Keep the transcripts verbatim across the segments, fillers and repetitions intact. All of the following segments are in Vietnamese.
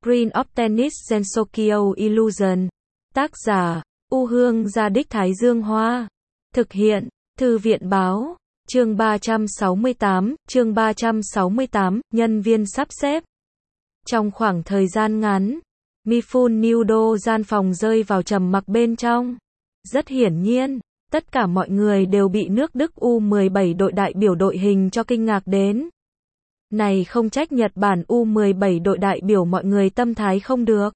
Screen of Tennis Gensokyo Illusion. Tác giả, U Hương Gia Đích Thái Dương Hoa. Thực hiện, Thư viện Báo. Chương ba trăm sáu mươi tám, chương ba trăm sáu mươi tám, nhân viên sắp xếp. Trong khoảng thời gian ngắn, Mifune Nudo gian phòng rơi vào trầm mặc bên trong. Rất hiển nhiên, tất cả mọi người đều bị nước Đức U mười bảy đội đại biểu đội hình cho kinh ngạc đến. Này không trách Nhật Bản U mười bảy đội đại biểu mọi người tâm thái không được,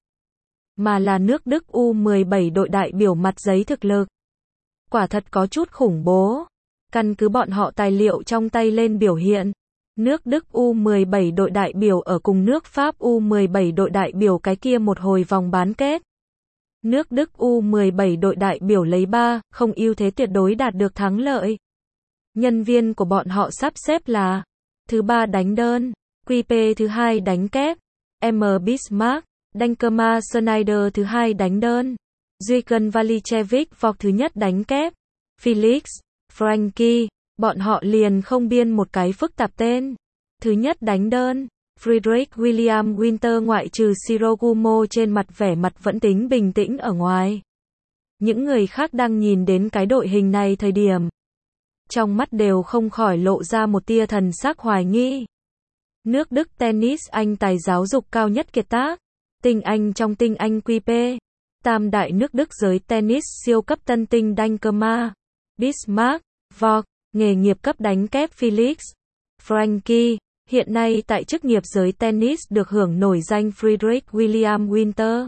mà là nước Đức U mười bảy đội đại biểu mặt giấy thực lực. Quả thật có chút khủng bố. Căn cứ bọn họ tài liệu trong tay lên biểu hiện, nước Đức U mười bảy đội đại biểu ở cùng nước Pháp U mười bảy đội đại biểu cái kia một hồi vòng bán kết. Nước Đức U mười bảy đội đại biểu lấy ba không ưu thế tuyệt đối đạt được thắng lợi. Nhân viên của bọn họ sắp xếp là: thứ ba đánh đơn, quy pê thứ hai đánh kép, M. Bismarck, Dankema Schneider thứ hai đánh đơn, Zwicken Valichevich Vọc thứ nhất đánh kép, Felix, Frankie, bọn họ liền không biên một cái phức tạp tên. Thứ nhất đánh đơn, Friedrich William Winter ngoại trừ Shirogumo trên mặt vẻ mặt vẫn tính bình tĩnh ở ngoài. Những người khác đang nhìn đến cái đội hình này thời điểm, trong mắt đều không khỏi lộ ra một tia thần sắc hoài nghi. Nước Đức tennis Anh tài giáo dục cao nhất kiệt tác, tinh Anh trong tinh Anh quy pê, tam đại nước Đức giới tennis siêu cấp tân tinh Dankema, Bismarck, Vog, nghề nghiệp cấp đánh kép Felix, Frankie, hiện nay tại chức nghiệp giới tennis được hưởng nổi danh Friedrich William Winter.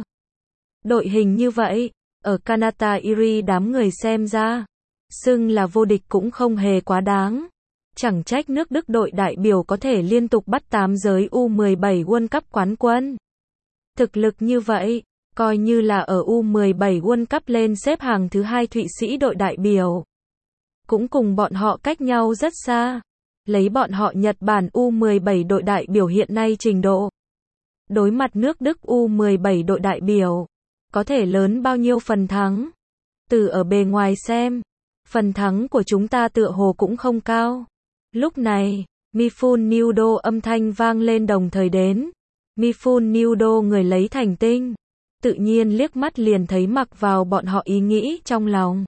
Đội hình như vậy, ở Kanata Iri đám người xem ra, xưng là vô địch cũng không hề quá đáng. Chẳng trách nước Đức đội đại biểu có thể liên tục bắt tám giới U mười bảy World Cup quán quân. Thực lực như vậy, coi như là ở U mười bảy World Cup lên xếp hàng thứ hai Thụy Sĩ đội đại biểu, cũng cùng bọn họ cách nhau rất xa. Lấy bọn họ Nhật Bản U mười bảy đội đại biểu hiện nay trình độ, đối mặt nước Đức U mười bảy đội đại biểu, có thể lớn bao nhiêu phần thắng? Từ ở bề ngoài xem, phần thắng của chúng ta tựa hồ cũng không cao. Lúc này, Mifune Nudo âm thanh vang lên đồng thời đến. Mifune Nudo người lấy thành tinh, tự nhiên liếc mắt liền thấy mặc vào bọn họ ý nghĩ trong lòng.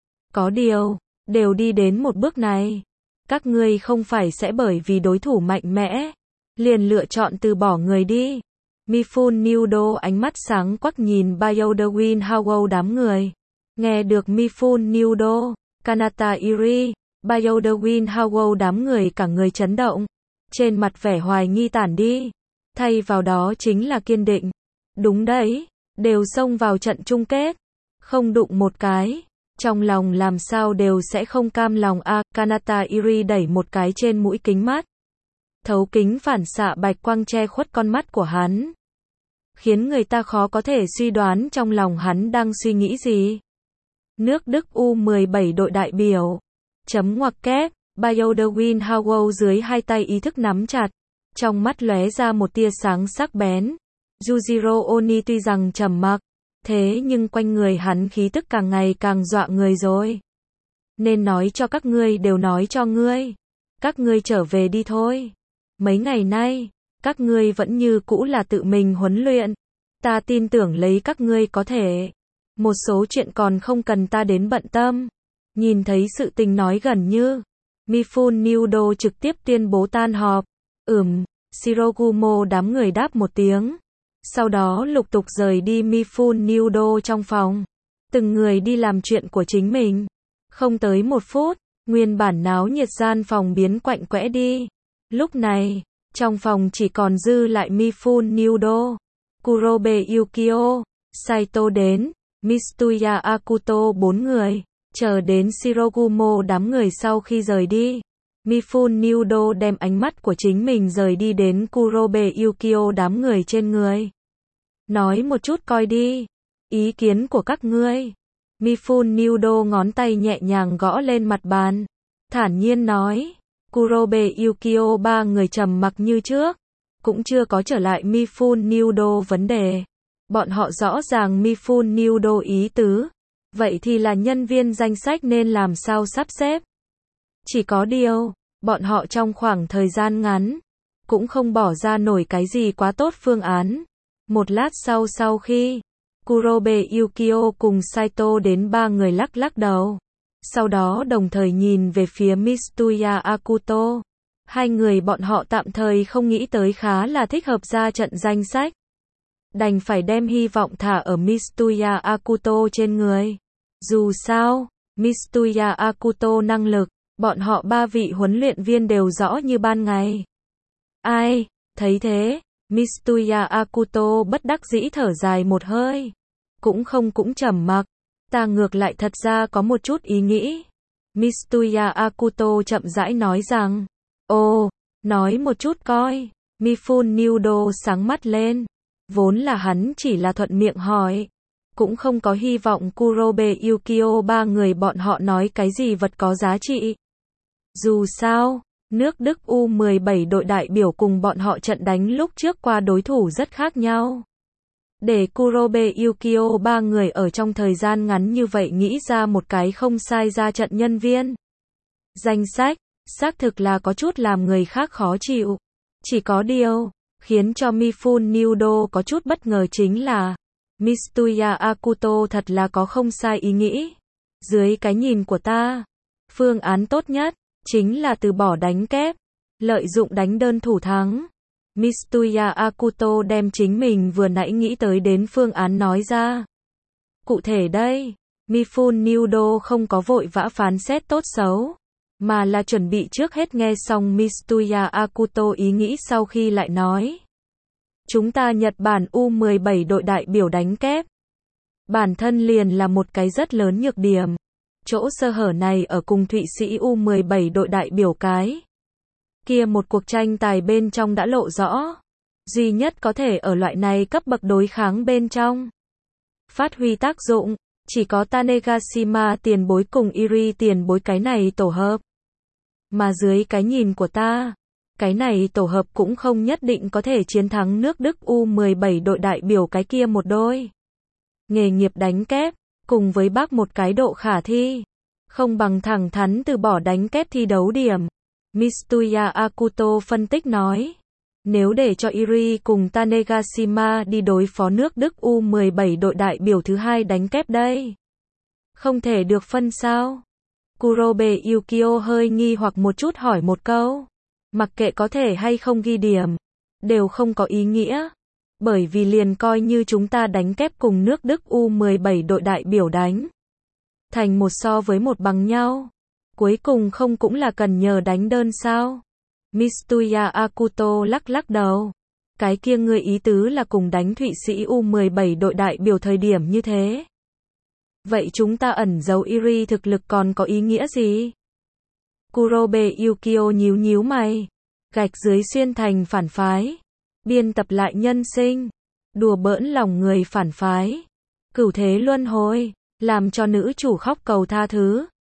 Có điều, đều đi đến một bước này, các ngươi không phải sẽ bởi vì đối thủ mạnh mẽ, liền lựa chọn từ bỏ người đi. Mifune Nudo ánh mắt sáng quắc nhìn Bayodewin Howell đám người. Nghe được Mifune Nudo, Kanata Iri, Bayodewin Howell đám người cả người chấn động. Trên mặt vẻ hoài nghi tản đi. Thay vào đó chính là kiên định. Đúng đấy, đều xông vào trận chung kết. Không đụng một cái, trong lòng làm sao đều sẽ không cam lòng a. À, Kanata Iri đẩy một cái trên mũi kính mắt. Thấu kính phản xạ bạch quang che khuất con mắt của hắn, khiến người ta khó có thể suy đoán trong lòng hắn đang suy nghĩ gì. Nước Đức U mười bảy đội đại biểu. Chấm ngoặc kép, Bayodewin Howell dưới hai tay ý thức nắm chặt. Trong mắt lóe ra một tia sáng sắc bén. Yujiro Oni tuy rằng trầm mặc, thế nhưng quanh người hắn khí tức càng ngày càng dọa người rồi. Nên nói cho các ngươi đều nói cho ngươi. Các ngươi trở về đi thôi. Mấy ngày nay, các ngươi vẫn như cũ là tự mình huấn luyện. Ta tin tưởng lấy các ngươi có thể. Một số chuyện còn không cần ta đến bận tâm. Nhìn thấy sự tình nói gần như. Mifune Nudo trực tiếp tuyên bố tan họp. Ừm, Shirogumo đám người đáp một tiếng. Sau đó lục tục rời đi Mifune Nudo trong phòng. Từng người đi làm chuyện của chính mình. Không tới một phút, nguyên bản náo nhiệt gian phòng biến quạnh quẽ đi. Lúc này, trong phòng chỉ còn dư lại Mifune Nudo, Kurobe Yukio, Saito đến, Mitsuya Akuto bốn người. Chờ đến Shirogumo đám người sau khi rời đi, Mifune Nudo đem ánh mắt của chính mình rời đi đến Kurobe Yukio đám người trên người. Nói một chút coi đi, ý kiến của các ngươi. Mifune Nudo ngón tay nhẹ nhàng gõ lên mặt bàn, thản nhiên nói. Kurobe Yukio ba người trầm mặc như trước, cũng chưa có trở lại Mifune Nudo vấn đề. Bọn họ rõ ràng Mifune Nudo ý tứ. Vậy thì là nhân viên danh sách nên làm sao sắp xếp? Chỉ có điều, bọn họ trong khoảng thời gian ngắn, cũng không bỏ ra nổi cái gì quá tốt phương án. Một lát sau sau khi Kurobe Yukio cùng Saito đến, ba người lắc lắc đầu. Sau đó đồng thời nhìn về phía Mitsuya Akuto. Hai người bọn họ tạm thời không nghĩ tới khá là thích hợp ra trận danh sách. Đành phải đem hy vọng thả ở Mitsuya Akuto trên người. Dù sao, Mitsuya Akuto năng lực, bọn họ ba vị huấn luyện viên đều rõ như ban ngày. Ai, thấy thế, Mitsuya Akuto bất đắc dĩ thở dài một hơi. Cũng không cũng trầm mặc. Ta ngược lại thật ra có một chút ý nghĩ. Mitsuya Akuto chậm rãi nói rằng. Ồ, nói một chút coi. Mifune Nudo sáng mắt lên. Vốn là hắn chỉ là thuận miệng hỏi. Cũng không có hy vọng Kurobe Yukio ba người bọn họ nói cái gì vật có giá trị. Dù sao, nước Đức U mười bảy đội đại biểu cùng bọn họ trận đánh lúc trước qua đối thủ rất khác nhau. Để Kurobe Yukio ba người ở trong thời gian ngắn như vậy nghĩ ra một cái không sai ra trận nhân viên. Danh sách, xác thực là có chút làm người khác khó chịu. Chỉ có điều, khiến cho Mifune Nudo có chút bất ngờ chính là, Mitsuya Akuto thật là có không sai ý nghĩ. Dưới cái nhìn của ta, phương án tốt nhất, chính là từ bỏ đánh kép, lợi dụng đánh đơn thủ thắng. Mitsuya Akuto đem chính mình vừa nãy nghĩ tới đến phương án nói ra. Cụ thể đây, Mifune Nudo không có vội vã phán xét tốt xấu, mà là chuẩn bị trước hết nghe xong Mitsuya Akuto ý nghĩ sau khi lại nói. Chúng ta Nhật Bản U mười bảy đội đại biểu đánh kép. Bản thân liền là một cái rất lớn nhược điểm. Chỗ sơ hở này ở cùng Thụy Sĩ U mười bảy đội đại biểu cái. Kia một cuộc tranh tài bên trong đã lộ rõ. Duy nhất có thể ở loại này cấp bậc đối kháng bên trong. Phát huy tác dụng, chỉ có Tanegashima tiền bối cùng Iri tiền bối cái này tổ hợp. Mà dưới cái nhìn của ta, cái này tổ hợp cũng không nhất định có thể chiến thắng nước Đức U mười bảy đội đại biểu cái kia một đôi. Nghề nghiệp đánh kép, cùng với bác một cái độ khả thi, không bằng thẳng thắn từ bỏ đánh kép thi đấu điểm. Mitsuya Akuto phân tích nói, nếu để cho Iri cùng Tanegashima đi đối phó nước Đức U mười bảy đội đại biểu thứ hai đánh kép đây, không thể được phân sao? Kurobe Yukio hơi nghi hoặc một chút hỏi một câu. Mặc kệ có thể hay không ghi điểm, đều không có ý nghĩa. Bởi vì liền coi như chúng ta đánh kép cùng nước Đức U mười bảy đội đại biểu đánh thành một so với một bằng nhau. Cuối cùng không cũng là cần nhờ đánh đơn sao? Mitsuya Akuto lắc lắc đầu. Cái kia ngươi ý tứ là cùng đánh Thụy Sĩ U mười bảy đội đại biểu thời điểm như thế. Vậy chúng ta ẩn giấu Iri thực lực còn có ý nghĩa gì? Kurobe Yukio nhíu nhíu mày. Gạch dưới xuyên thành phản phái. Biên tập lại nhân sinh. Đùa bỡn lòng người phản phái. Cửu thế luân hồi. Làm cho nữ chủ khóc cầu tha thứ.